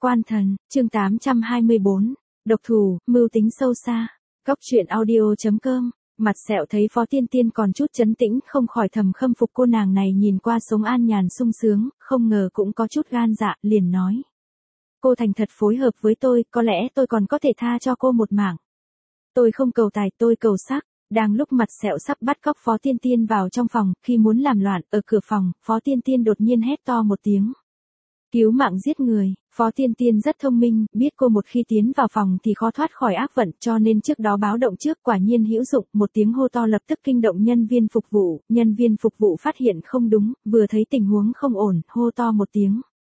Quan thần, chương 824. Độc thủ, mưu tính sâu xa. Góc truyện audio.com. Mặt sẹo thấy Phó Tiên Tiên còn chút trấn tĩnh, không khỏi thầm khâm phục cô nàng này, nhìn qua sống an nhàn sung sướng, không ngờ cũng có chút gan dạ, liền nói. Cô thành thật phối hợp với tôi, có lẽ tôi còn có thể tha cho cô một mảng. Tôi không cầu tài, tôi cầu sắc. Đang lúc mặt sẹo sắp bắt cóc Phó Tiên Tiên vào trong phòng, khi muốn làm loạn, ở cửa phòng, Phó Tiên Tiên đột nhiên hét to một tiếng. Cứu mạng giết người. Phó Tiên Tiên rất thông minh, biết cô một khi tiến vào phòng thì khó thoát khỏi ác vận, cho nên trước đó báo động trước, quả nhiên hữu dụng, một tiếng hô to lập tức kinh động nhân viên phục vụ phát hiện không đúng, vừa thấy tình huống không ổn, hô to một tiếng.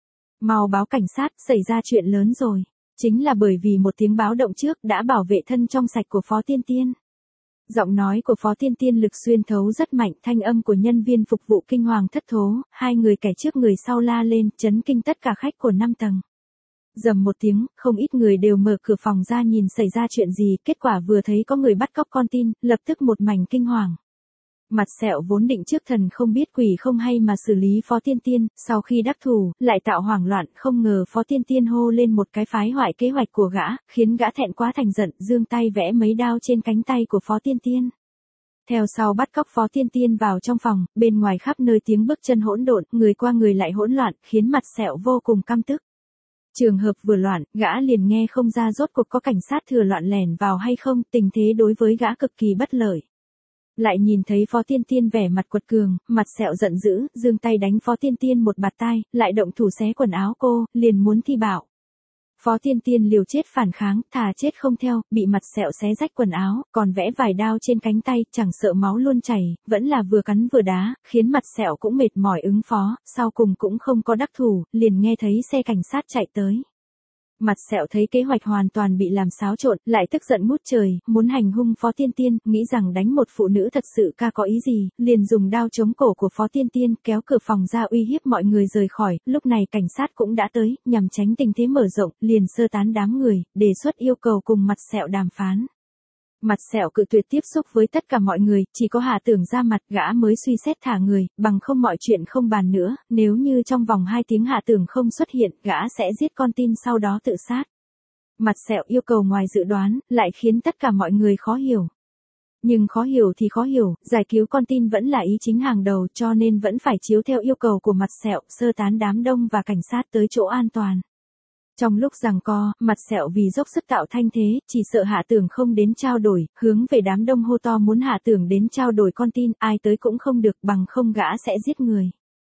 Mau báo cảnh sát, xảy ra chuyện lớn rồi. Chính là bởi vì một tiếng báo động trước đã bảo vệ thân trong sạch của Phó Tiên Tiên. Giọng nói của Phó Tiên Tiên lực xuyên thấu rất mạnh, thanh âm của nhân viên phục vụ kinh hoàng thất thố, hai người kẻ trước người sau la lên, chấn kinh tất cả khách của 5 tầng. Rầm một tiếng, không ít người đều mở cửa phòng ra nhìn xảy ra chuyện gì, kết quả vừa thấy có người bắt cóc con tin, lập tức một mảnh kinh hoàng. Mặt sẹo vốn định trước thần không biết quỷ không hay mà xử lý Phó Tiên Tiên, sau khi đắc thủ, lại tạo hoảng loạn, không ngờ Phó Tiên Tiên hô lên một cái phái hoại kế hoạch của gã, khiến gã thẹn quá thành giận, giương tay vẽ mấy đao trên cánh tay của Phó Tiên Tiên. Theo sau bắt cóc Phó Tiên Tiên vào trong phòng, bên ngoài khắp nơi tiếng bước chân hỗn độn, người qua người lại hỗn loạn, khiến mặt sẹo vô cùng căm tức. Trường hợp vừa loạn, gã liền nghe không ra rốt cuộc có cảnh sát thừa loạn lẻn vào hay không, tình thế đối với gã cực kỳ bất lợi. Lại nhìn thấy Phó Tiên Tiên vẻ mặt quật cường, mặt sẹo giận dữ, giương tay đánh Phó Tiên Tiên một bạt tai, lại động thủ xé quần áo cô, liền muốn thi bạo. Phó Tiên Tiên liều chết phản kháng, thà chết không theo, bị mặt sẹo xé rách quần áo, còn vẽ vài đao trên cánh tay, chẳng sợ máu luôn chảy, vẫn là vừa cắn vừa đá, khiến mặt sẹo cũng mệt mỏi ứng phó, sau cùng cũng không có đắc thủ, liền nghe thấy xe cảnh sát chạy tới. Mặt sẹo thấy kế hoạch hoàn toàn bị làm xáo trộn, lại tức giận ngút trời, muốn hành hung Phó Tiên Tiên, nghĩ rằng đánh một phụ nữ thật sự có ý gì, liền dùng đao chống cổ của Phó Tiên Tiên, kéo cửa phòng ra uy hiếp mọi người rời khỏi, lúc này cảnh sát cũng đã tới, nhằm tránh tình thế mở rộng, liền sơ tán đám người, đề xuất yêu cầu cùng mặt sẹo đàm phán. Mặt sẹo cự tuyệt tiếp xúc với tất cả mọi người, chỉ có Hạ Tưởng ra mặt, gã mới suy xét thả người, bằng không mọi chuyện không bàn nữa, nếu như trong vòng 2 tiếng Hạ Tưởng không xuất hiện, gã sẽ giết con tin sau đó tự sát. Mặt sẹo yêu cầu ngoài dự đoán, lại khiến tất cả mọi người khó hiểu. Nhưng khó hiểu thì khó hiểu, giải cứu con tin vẫn là ý chính hàng đầu, cho nên vẫn phải chiếu theo yêu cầu của mặt sẹo, sơ tán đám đông và cảnh sát tới chỗ an toàn. Trong lúc giằng co, mặt sẹo vì dốc sức tạo thanh thế, chỉ sợ Hạ Tưởng không đến trao đổi, hướng về đám đông hô to muốn Hạ Tưởng đến trao đổi con tin, ai tới cũng không được, bằng không gã sẽ giết người.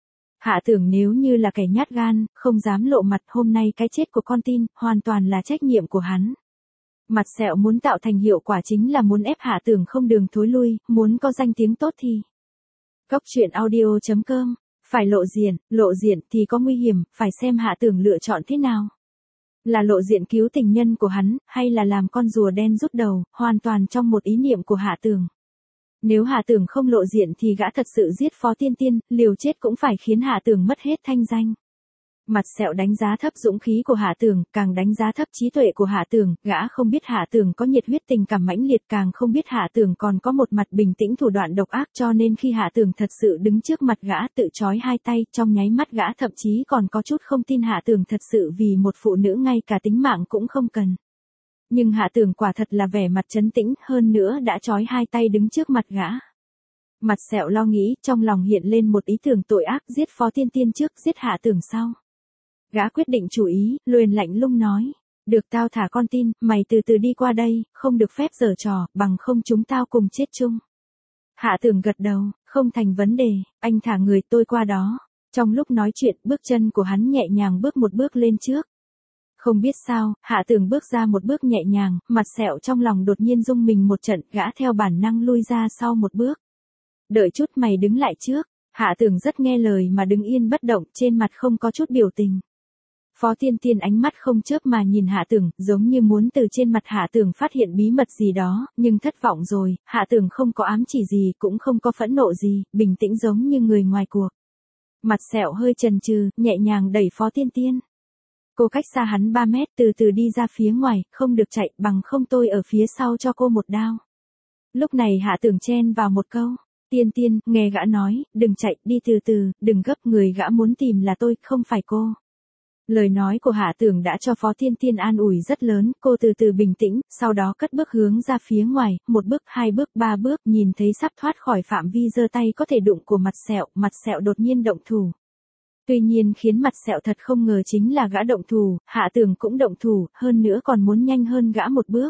Hạ Tưởng nếu như là kẻ nhát gan, không dám lộ mặt, hôm nay cái chết của con tin, hoàn toàn là trách nhiệm của hắn. Mặt sẹo muốn tạo thành hiệu quả chính là muốn ép Hạ Tưởng không đường thối lui, muốn có danh tiếng tốt thì. Góc truyện audio.com. Phải lộ diện thì có nguy hiểm, phải xem Hạ Tưởng lựa chọn thế nào. Là lộ diện cứu tình nhân của hắn, hay là làm con rùa đen rút đầu, hoàn toàn trong một ý niệm của Hạ Tưởng. Nếu Hạ Tưởng không lộ diện thì gã thật sự giết Phó Tiên Tiên, liều chết cũng phải khiến Hạ Tưởng mất hết thanh danh. Mặt sẹo đánh giá thấp dũng khí của Hạ Tưởng, càng đánh giá thấp trí tuệ của Hạ Tưởng, gã không biết Hạ Tưởng có nhiệt huyết tình cảm mãnh liệt, càng không biết Hạ Tưởng còn có một mặt bình tĩnh thủ đoạn độc ác, cho nên khi Hạ Tưởng thật sự đứng trước mặt gã tự trói hai tay, trong nháy mắt gã thậm chí còn có chút không tin Hạ Tưởng thật sự vì một phụ nữ ngay cả tính mạng cũng không cần. Nhưng Hạ Tưởng quả thật là vẻ mặt trấn tĩnh, hơn nữa đã trói hai tay đứng trước mặt gã. Mặt sẹo lo nghĩ, trong lòng hiện lên một ý tưởng tội ác, giết Phó Tiên Tiên trước, giết Hạ Tưởng sau. Gã quyết định chủ ý, liền lạnh lùng nói. Được, tao thả con tin, mày từ từ đi qua đây, không được phép giở trò, bằng không chúng tao cùng chết chung. Hạ Tưởng gật đầu, không thành vấn đề, anh thả người tôi qua đó. Trong lúc nói chuyện, bước chân của hắn nhẹ nhàng bước một bước lên trước. Không biết sao, Hạ Tưởng bước ra một bước nhẹ nhàng, mặt sẹo trong lòng đột nhiên rung mình một trận, gã theo bản năng lui ra sau một bước. Đợi chút, mày đứng lại trước. Hạ Tưởng rất nghe lời mà đứng yên bất động, trên mặt không có chút biểu tình. Phó Tiên Tiên ánh mắt không chớp mà nhìn Hạ Tưởng, giống như muốn từ trên mặt Hạ Tưởng phát hiện bí mật gì đó, nhưng thất vọng rồi, Hạ Tưởng không có ám chỉ gì, cũng không có phẫn nộ gì, bình tĩnh giống như người ngoài cuộc. Mặt sẹo hơi chần chừ, nhẹ nhàng đẩy Phó Tiên Tiên. Cô cách xa hắn 3 mét, từ từ đi ra phía ngoài, không được chạy, bằng không tôi ở phía sau cho cô một đao. Lúc này Hạ Tưởng chen vào một câu. Tiên Tiên, nghe gã nói, đừng chạy, đi từ từ, đừng gấp, người gã muốn tìm là tôi, không phải cô. Lời nói của Hạ Tưởng đã cho Phó Tiên Tiên an ủi rất lớn, cô từ từ bình tĩnh, sau đó cất bước hướng ra phía ngoài, một bước, hai bước, ba bước, nhìn thấy sắp thoát khỏi phạm vi giơ tay có thể đụng của mặt sẹo đột nhiên động thủ. Tuy nhiên khiến mặt sẹo thật không ngờ chính là gã động thủ, Hạ Tưởng cũng động thủ, hơn nữa còn muốn nhanh hơn gã một bước.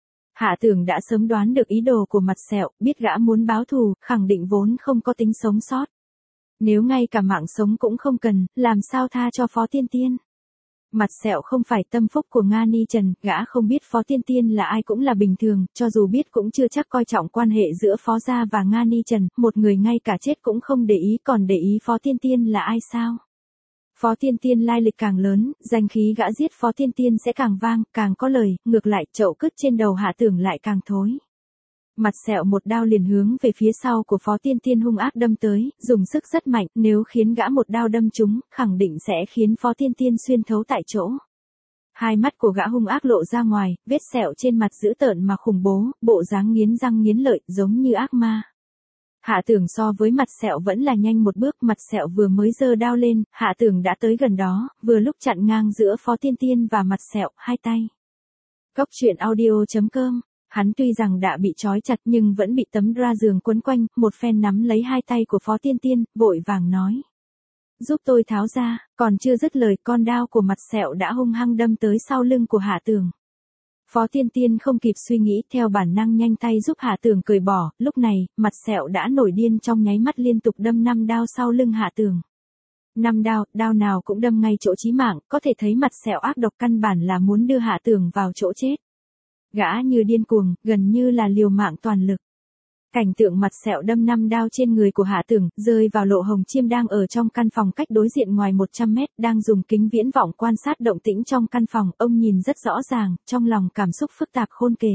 Hạ Tưởng đã sớm đoán được ý đồ của mặt sẹo, biết gã muốn báo thù, khẳng định vốn không có tính sống sót. Nếu ngay cả mạng sống cũng không cần, làm sao tha cho Phó Tiên Tiên. Mặt sẹo không phải tâm phúc của Nga Ni Trần, gã không biết Phó Tiên Tiên là ai cũng là bình thường, cho dù biết cũng chưa chắc coi trọng quan hệ giữa Phó gia và Nga Ni Trần, một người ngay cả chết cũng không để ý còn để ý Phó Tiên Tiên là ai sao. Phó Tiên Tiên lai lịch càng lớn, danh khí gã giết Phó Tiên Tiên sẽ càng vang, càng có lời, ngược lại chậu cứt trên đầu Hạ Tưởng lại càng thối. Mặt sẹo một đao liền hướng về phía sau của Phó Tiên Tiên hung ác đâm tới, dùng sức rất mạnh, nếu khiến gã một đao đâm trúng, khẳng định sẽ khiến Phó Tiên Tiên xuyên thấu tại chỗ. Hai mắt của gã hung ác lộ ra ngoài, vết sẹo trên mặt dữ tợn mà khủng bố, bộ dáng nghiến răng nghiến lợi, giống như ác ma. Hạ Tưởng so với mặt sẹo vẫn là nhanh một bước, mặt sẹo vừa mới giơ đao lên, Hạ Tưởng đã tới gần đó, vừa lúc chặn ngang giữa Phó Tiên Tiên và mặt sẹo, hai tay. Góc truyện audio.com. Hắn tuy rằng đã bị trói chặt nhưng vẫn bị tấm ra giường quấn quanh, một phen nắm lấy hai tay của Phó Tiên Tiên, vội vàng nói. Giúp tôi tháo ra, còn chưa dứt lời con đao của mặt sẹo đã hung hăng đâm tới sau lưng của Hạ Tưởng. Phó Tiên Tiên không kịp suy nghĩ, theo bản năng nhanh tay giúp Hạ Tưởng cởi bỏ, lúc này, mặt sẹo đã nổi điên trong nháy mắt liên tục đâm 5 đao sau lưng Hạ Tưởng. 5 đao, đao nào cũng đâm ngay chỗ chí mạng, có thể thấy mặt sẹo ác độc căn bản là muốn đưa Hạ Tưởng vào chỗ chết. Gã như điên cuồng, gần như là liều mạng toàn lực. Cảnh tượng mặt sẹo đâm 5 đao trên người của Hạ Tưởng, rơi vào Lộ Hồng Chiêm đang ở trong căn phòng cách đối diện ngoài 100 mét, đang dùng kính viễn vọng quan sát động tĩnh trong căn phòng, ông nhìn rất rõ ràng, trong lòng cảm xúc phức tạp khôn kể.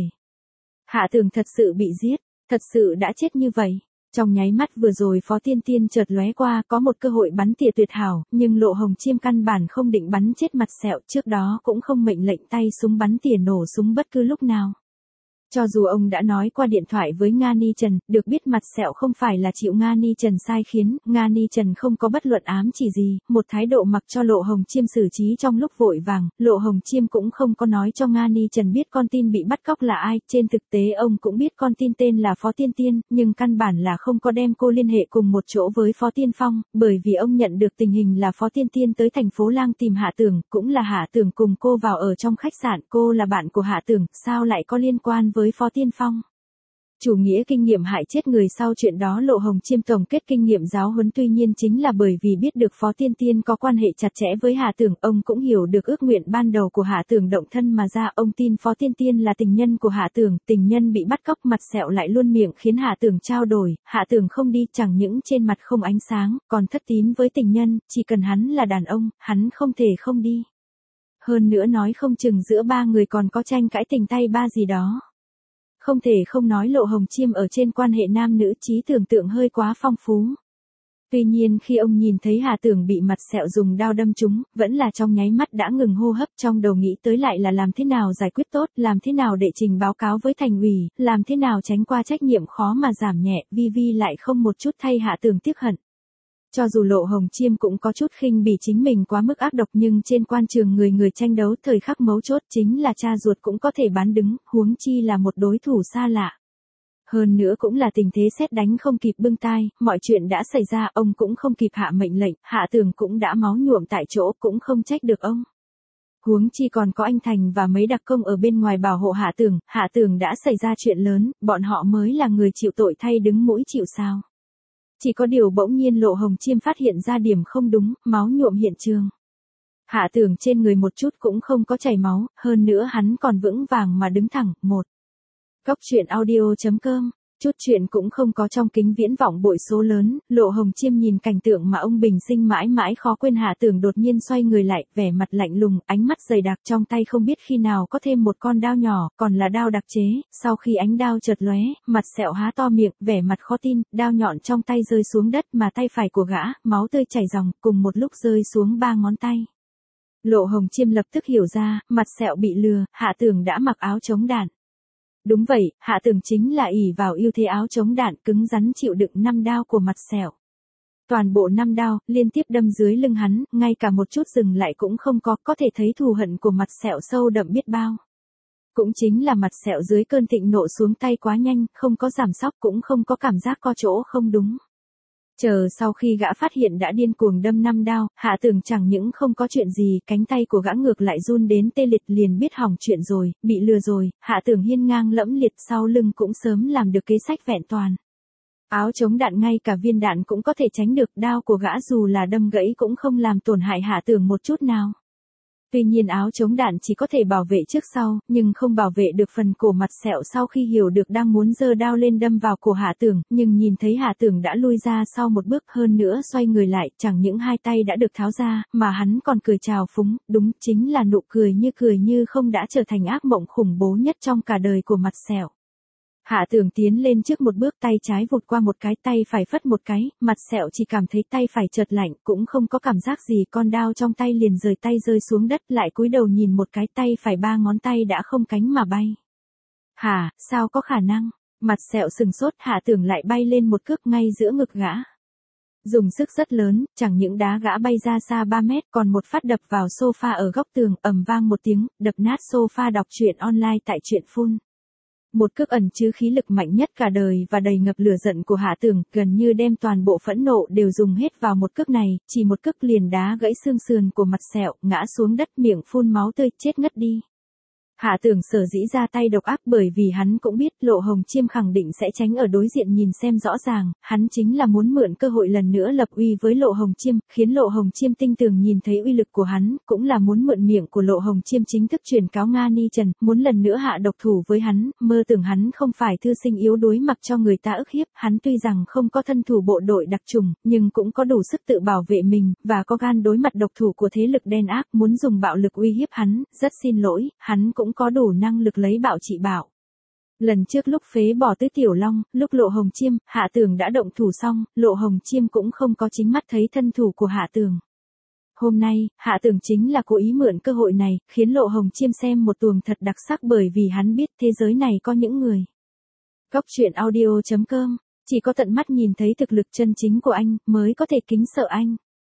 Hạ Tưởng thật sự bị giết, thật sự đã chết như vậy. Trong nháy mắt vừa rồi Phó Tiên Tiên chợt lóe qua có một cơ hội bắn tỉa tuyệt hảo, nhưng Lộ Hồng Chiêm căn bản không định bắn chết mặt sẹo, trước đó cũng không mệnh lệnh tay súng bắn tỉa nổ súng bất cứ lúc nào. Cho dù ông đã nói qua điện thoại với Nga Ni Trần, được biết mặt sẹo không phải là chịu Nga Ni Trần sai khiến, Nga Ni Trần không có bất luận ám chỉ gì, một thái độ mặc cho Lộ Hồng Chiêm xử trí trong lúc vội vàng, Lộ Hồng Chiêm cũng không có nói cho Nga Ni Trần biết con tin bị bắt cóc là ai, trên thực tế ông cũng biết con tin tên là Phó Tiên Tiên, nhưng căn bản là không có đem cô liên hệ cùng một chỗ với Phó Tiên Phong, bởi vì ông nhận được tình hình là Phó Tiên Tiên tới thành phố Lang tìm Hạ Tưởng, cũng là Hạ Tưởng cùng cô vào ở trong khách sạn, cô là bạn của Hạ Tưởng, sao lại có liên quan với Phó Tiên Phong. Chủ nghĩa kinh nghiệm hại chết người sau chuyện đó Lộ Hồng Chiêm tổng kết kinh nghiệm giáo huấn tuy nhiên chính là bởi vì biết được Phó Tiên Tiên có quan hệ chặt chẽ với Hạ Tưởng, ông cũng hiểu được ước nguyện ban đầu của Hạ Tưởng động thân mà ra, ông tin Phó Tiên Tiên là tình nhân của Hạ Tưởng, tình nhân bị bắt cóc mặt sẹo lại luôn miệng khiến Hạ Tưởng trao đổi, Hạ Tưởng không đi, chẳng những trên mặt không ánh sáng, còn thất tín với tình nhân, chỉ cần hắn là đàn ông, hắn không thể không đi. Hơn nữa nói không chừng giữa ba người còn có tranh cãi tình tay ba gì đó. Không thể không nói Lộ Hồng Chiêm ở trên quan hệ nam nữ trí tưởng tượng hơi quá phong phú. Tuy nhiên khi ông nhìn thấy Hạ Tưởng bị mặt sẹo dùng đao đâm trúng, vẫn là trong nháy mắt đã ngừng hô hấp, trong đầu nghĩ tới lại là làm thế nào giải quyết tốt, làm thế nào để trình báo cáo với thành ủy, làm thế nào tránh qua trách nhiệm khó mà giảm nhẹ, Vi lại không một chút thay Hạ Tưởng tiếc hận. Cho dù Lộ Hồng Chiêm cũng có chút khinh bỉ chính mình quá mức ác độc nhưng trên quan trường người người tranh đấu thời khắc mấu chốt chính là cha ruột cũng có thể bán đứng, huống chi là một đối thủ xa lạ. Hơn nữa cũng là tình thế sét đánh không kịp bưng tai, mọi chuyện đã xảy ra ông cũng không kịp hạ mệnh lệnh, Hạ Tưởng cũng đã máu nhuộm tại chỗ cũng không trách được ông. Huống chi còn có anh Thành và mấy đặc công ở bên ngoài bảo hộ Hạ Tưởng đã xảy ra chuyện lớn, bọn họ mới là người chịu tội thay đứng mũi chịu sào. Chỉ có điều bỗng nhiên Lộ Hồng Chiêm phát hiện ra điểm không đúng, máu nhuộm hiện trường. Hạ Tưởng trên người một chút cũng không có chảy máu, hơn nữa hắn còn vững vàng mà đứng thẳng. Góc truyện audio.com. Chút chuyện cũng không có trong kính viễn vọng bội số lớn, Lộ Hồng Chiêm nhìn cảnh tượng mà ông bình sinh mãi mãi khó quên. Hạ Tưởng đột nhiên xoay người lại, vẻ mặt lạnh lùng, ánh mắt dày đặc, trong tay không biết khi nào có thêm một con đao nhỏ, còn là đao đặc chế, sau khi ánh đao chợt lóe, mặt sẹo há to miệng, vẻ mặt khó tin, đao nhọn trong tay rơi xuống đất mà tay phải của gã, máu tươi chảy ròng, cùng một lúc rơi xuống 3 ngón tay. Lộ Hồng Chiêm lập tức hiểu ra, mặt sẹo bị lừa, Hạ Tưởng đã mặc áo chống đạn. Đúng vậy, Hạ Tưởng chính là ỷ vào ưu thế áo chống đạn cứng rắn chịu đựng 5 đao của mặt sẹo. toàn bộ 5 đao, liên tiếp đâm dưới lưng hắn, ngay cả một chút dừng lại cũng không có thể thấy thù hận của mặt sẹo sâu đậm biết bao. Cũng chính là mặt sẹo dưới cơn thịnh nộ xuống tay quá nhanh, không có giảm sóc cũng không có cảm giác có chỗ không đúng. Chờ sau khi gã phát hiện đã điên cuồng đâm 5 đao, Hạ Tường chẳng những không có chuyện gì, cánh tay của gã ngược lại run đến tê liệt liền biết hỏng chuyện rồi, bị lừa rồi, Hạ Tường hiên ngang lẫm liệt sau lưng cũng sớm làm được kế sách vẹn toàn. Áo chống đạn ngay cả viên đạn cũng có thể tránh được, đao của gã dù là đâm gãy cũng không làm tổn hại Hạ Tường một chút nào. Tuy nhiên áo chống đạn chỉ có thể bảo vệ trước sau, nhưng không bảo vệ được phần cổ mặt sẹo sau khi hiểu được đang muốn giơ đao lên đâm vào cổ Hạ Tường, nhưng nhìn thấy Hạ Tường đã lui ra sau một bước hơn nữa xoay người lại, chẳng những hai tay đã được tháo ra, mà hắn còn cười chào phúng, đúng chính là nụ cười như không đã trở thành ác mộng khủng bố nhất trong cả đời của mặt sẹo. Hạ Tường tiến lên trước một bước, tay trái vụt qua một cái, tay phải phất một cái, mặt sẹo chỉ cảm thấy tay phải chợt lạnh, cũng không có cảm giác gì, con đao trong tay liền rời tay rơi xuống đất, lại cúi đầu nhìn một cái, tay phải 3 ngón tay đã không cánh mà bay. Hả, sao có khả năng? Mặt sẹo sừng sốt, Hạ Tường lại bay lên một cước ngay giữa ngực gã. Dùng sức rất lớn, chẳng những đá gã bay ra xa 3 mét, còn một phát đập vào sofa ở góc tường, ầm vang một tiếng, đập nát sofa đọc truyện online tại Truyện Phun. Một cước ẩn chứa khí lực mạnh nhất cả đời và đầy ngập lửa giận của Hạ Tường, gần như đem toàn bộ phẫn nộ đều dùng hết vào một cước này, chỉ một cước liền đá gãy xương sườn của mặt sẹo, ngã xuống đất miệng phun máu tươi, chết ngất đi. Hạ Tường sở dĩ ra tay độc ác bởi vì hắn cũng biết Lộ Hồng Chiêm khẳng định sẽ tránh ở đối diện nhìn xem rõ ràng, hắn chính là muốn mượn cơ hội lần nữa lập uy với Lộ Hồng Chiêm, khiến Lộ Hồng Chiêm tinh tường nhìn thấy uy lực của hắn, cũng là muốn mượn miệng của Lộ Hồng Chiêm chính thức truyền cáo Nga Ni Trần, muốn lần nữa hạ độc thủ với hắn, mơ tưởng hắn không phải thư sinh yếu đuối mặc cho người ta ức hiếp, hắn tuy rằng không có thân thủ bộ đội đặc chủng, nhưng cũng có đủ sức tự bảo vệ mình, và có gan đối mặt độc thủ của thế lực đen ác, muốn dùng bạo lực uy hiếp hắn, rất xin lỗi, hắn cũng có đủ năng lực lấy bạo trị bạo. Lần trước lúc phế bỏ Tứ Tiểu Long, lúc Lộ Hồng Chiêm, Hạ Tường đã động thủ xong, Lộ Hồng Chiêm cũng không có chính mắt thấy thân thủ của Hạ Tường. Hôm nay, Hạ Tường chính là cố ý mượn cơ hội này, khiến Lộ Hồng Chiêm xem một tuồng thật đặc sắc bởi vì hắn biết thế giới này có những người. Góc truyện audio.com, chỉ có tận mắt nhìn thấy thực lực chân chính của anh, mới có thể kính sợ anh.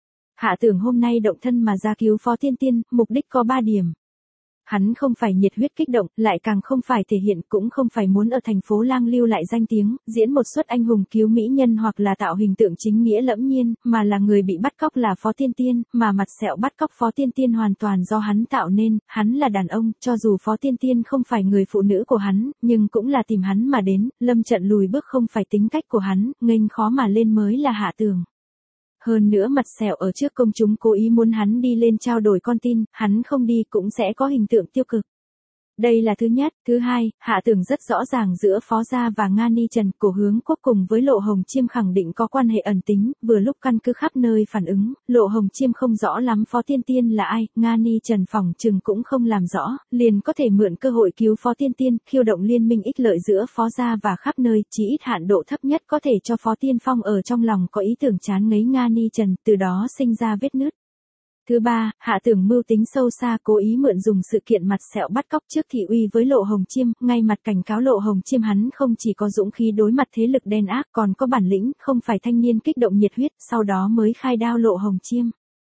Hạ Tường hôm nay động thân mà ra cứu Phó Tiên Tiên, mục đích có 3 điểm. Hắn không phải nhiệt huyết kích động, lại càng không phải thể hiện, cũng không phải muốn ở thành phố Lang lưu lại danh tiếng, diễn một suất anh hùng cứu mỹ nhân hoặc là tạo hình tượng chính nghĩa lẫm nhiên, mà là người bị bắt cóc là Phó Tiên Tiên, mà mặt sẹo bắt cóc Phó Tiên Tiên hoàn toàn do hắn tạo nên, hắn là đàn ông, cho dù Phó Tiên Tiên không phải người phụ nữ của hắn, nhưng cũng là tìm hắn mà đến, lâm trận lùi bước không phải tính cách của hắn, nghênh khó mà lên mới là Hạ Tường. Hơn nữa mặt sẹo ở trước công chúng cố ý muốn hắn đi lên trao đổi con tin, hắn không đi cũng sẽ có hình tượng tiêu cực. Đây là thứ nhất. Thứ hai, Hạ Tường rất rõ ràng giữa Phó Gia và Nga Ni Trần, Cổ Hướng Quốc cùng với Lộ Hồng Chiêm khẳng định có quan hệ ẩn tính, vừa lúc căn cứ khắp nơi phản ứng, Lộ Hồng Chiêm không rõ lắm Phó Tiên Tiên là ai, Nga Ni Trần phỏng chừng cũng không làm rõ, liền có thể mượn cơ hội cứu Phó Tiên Tiên, khiêu động liên minh ích lợi giữa Phó Gia và khắp nơi, chỉ ít hạn độ thấp nhất có thể cho Phó Tiên Phong ở trong lòng có ý tưởng chán ngấy Nga Ni Trần, từ đó sinh ra vết nứt. Thứ ba, Hạ Tường mưu tính sâu xa cố ý mượn dùng sự kiện mặt sẹo bắt cóc trước thị uy với Lộ Hồng Chiêm, ngay mặt cảnh cáo Lộ Hồng Chiêm hắn không chỉ có dũng khí đối mặt thế lực đen ác còn có bản lĩnh, không phải thanh niên kích động nhiệt huyết, sau đó mới khai đao Lộ Hồng Chiêm.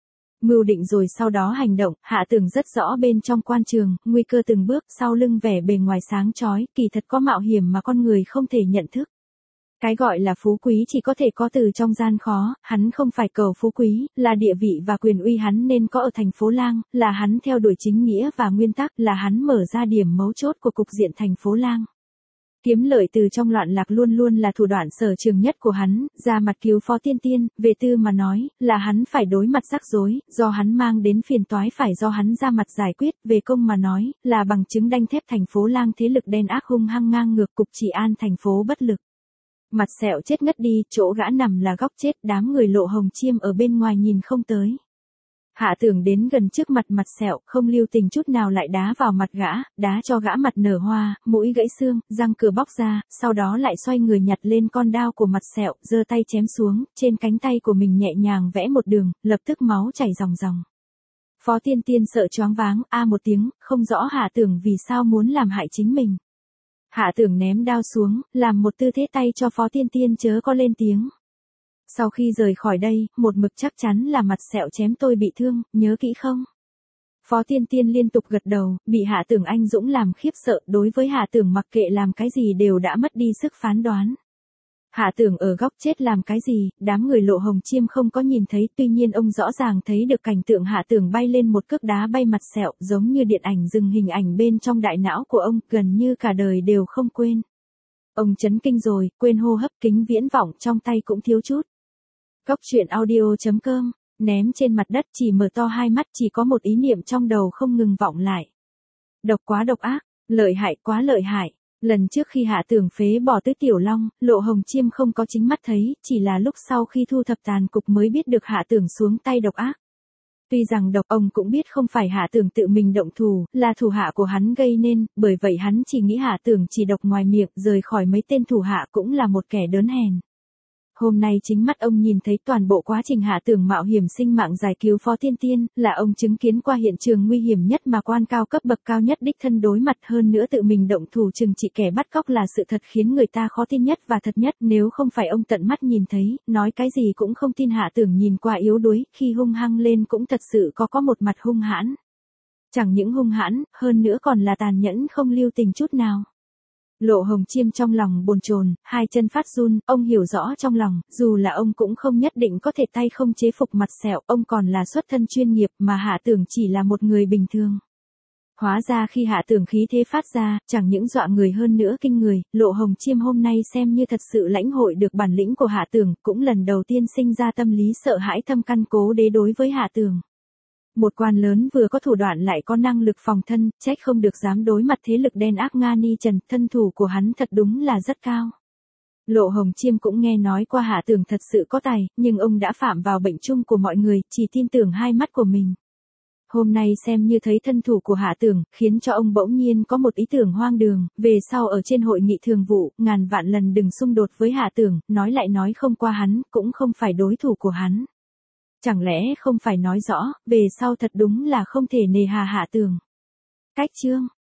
Mưu định rồi sau đó hành động, Hạ Tường rất rõ bên trong quan trường, nguy cơ từng bước, sau lưng vẻ bề ngoài sáng chói, kỳ thật có mạo hiểm mà con người không thể nhận thức. Cái gọi là phú quý chỉ có thể có từ trong gian khó, hắn không phải cầu phú quý, là địa vị và quyền uy hắn nên có ở thành phố Lang, là hắn theo đuổi chính nghĩa và nguyên tắc, là hắn mở ra điểm mấu chốt của cục diện thành phố Lang. Kiếm lợi từ trong loạn lạc luôn luôn là thủ đoạn sở trường nhất của hắn, ra mặt cứu Phó Tiên Tiên, về tư mà nói, là hắn phải đối mặt rắc rối, do hắn mang đến phiền toái phải do hắn ra mặt giải quyết, về công mà nói, là bằng chứng đanh thép thành phố Lang thế lực đen ác hung hăng ngang ngược cục trị an thành phố bất lực. Mặt sẹo chết ngất đi, chỗ gã nằm là góc chết, đám người Lộ Hồng Chiêm ở bên ngoài nhìn không tới. Hạ Tường đến gần trước mặt mặt sẹo, không lưu tình chút nào lại đá vào mặt gã, đá cho gã mặt nở hoa, mũi gãy xương, răng cửa bóc ra, sau đó lại xoay người nhặt lên con đao của mặt sẹo, giơ tay chém xuống, trên cánh tay của mình nhẹ nhàng vẽ một đường, lập tức máu chảy ròng ròng. Phó Tiên Tiên sợ choáng váng, a một tiếng, không rõ Hạ Tường vì sao muốn làm hại chính mình. Hạ Tường ném đao xuống, làm một tư thế tay cho Phó Tiên Tiên chớ có lên tiếng. Sau khi rời khỏi đây, một mực chắc chắn là mặt sẹo chém tôi bị thương, nhớ kỹ không? Phó Tiên Tiên liên tục gật đầu, bị Hạ Tưởng anh dũng làm khiếp sợ, đối với Hạ Tưởng mặc kệ làm cái gì đều đã mất đi sức phán đoán. Hạ Tưởng ở góc chết làm cái gì, đám người Lộ Hồng Chiêm không có nhìn thấy, tuy nhiên ông rõ ràng thấy được cảnh tượng Hạ Tưởng bay lên một cước đá bay mặt sẹo, giống như điện ảnh dừng hình ảnh bên trong đại não của ông, gần như cả đời đều không quên. Ông chấn kinh rồi, quên hô hấp, kính viễn vọng trong tay cũng thiếu chút. Góc truyện audio.com, ném trên mặt đất chỉ mở to hai mắt, chỉ có một ý niệm trong đầu không ngừng vọng lại. Độc quá độc ác, lợi hại quá lợi hại. Lần trước khi Hạ Tưởng phế bỏ Tứ Tiểu Long, Lộ Hồng Chiêm không có chính mắt thấy, chỉ là lúc sau khi thu thập tàn cục mới biết được Hạ Tưởng xuống tay độc ác. Tuy rằng độc, ông cũng biết không phải Hạ Tưởng tự mình động thủ, là thủ hạ của hắn gây nên, bởi vậy hắn chỉ nghĩ Hạ Tưởng chỉ độc ngoài miệng, rời khỏi mấy tên thủ hạ cũng là một kẻ đớn hèn. Hôm nay chính mắt ông nhìn thấy toàn bộ quá trình Hạ Tưởng mạo hiểm sinh mạng giải cứu Phó Tiên Tiên, là ông chứng kiến qua hiện trường nguy hiểm nhất mà quan cao cấp bậc cao nhất đích thân đối mặt, hơn nữa tự mình động thủ trừng trị kẻ bắt cóc là sự thật khiến người ta khó tin nhất và thật nhất, nếu không phải ông tận mắt nhìn thấy, nói cái gì cũng không tin Hạ Tưởng nhìn qua yếu đuối, khi hung hăng lên cũng thật sự có một mặt hung hãn. Chẳng những hung hãn, hơn nữa còn là tàn nhẫn không lưu tình chút nào. Lộ Hồng Chiêm trong lòng bồn chồn, hai chân phát run, ông hiểu rõ trong lòng, dù là ông cũng không nhất định có thể tay không chế phục mặt sẹo, ông còn là xuất thân chuyên nghiệp mà Hạ Tưởng chỉ là một người bình thường. Hóa ra khi Hạ Tưởng khí thế phát ra, chẳng những dọa người hơn nữa kinh người, Lộ Hồng Chiêm hôm nay xem như thật sự lãnh hội được bản lĩnh của Hạ Tưởng, cũng lần đầu tiên sinh ra tâm lý sợ hãi thâm căn cố đế đối với Hạ Tưởng. Một quan lớn vừa có thủ đoạn lại có năng lực phòng thân, trách không được dám đối mặt thế lực đen ác Nga Ni Trần, thân thủ của hắn thật đúng là rất cao. Lộ Hồng Chiêm cũng nghe nói qua Hạ Tưởng thật sự có tài, nhưng ông đã phạm vào bệnh chung của mọi người, chỉ tin tưởng hai mắt của mình. Hôm nay xem như thấy thân thủ của Hạ Tưởng, khiến cho ông bỗng nhiên có một ý tưởng hoang đường, về sau ở trên hội nghị thường vụ, ngàn vạn lần đừng xung đột với Hạ Tưởng, nói lại nói không qua hắn, cũng không phải đối thủ của hắn. Chẳng lẽ không phải nói rõ, về sau thật đúng là không thể nề hà Hạ Tưởng. Cách chương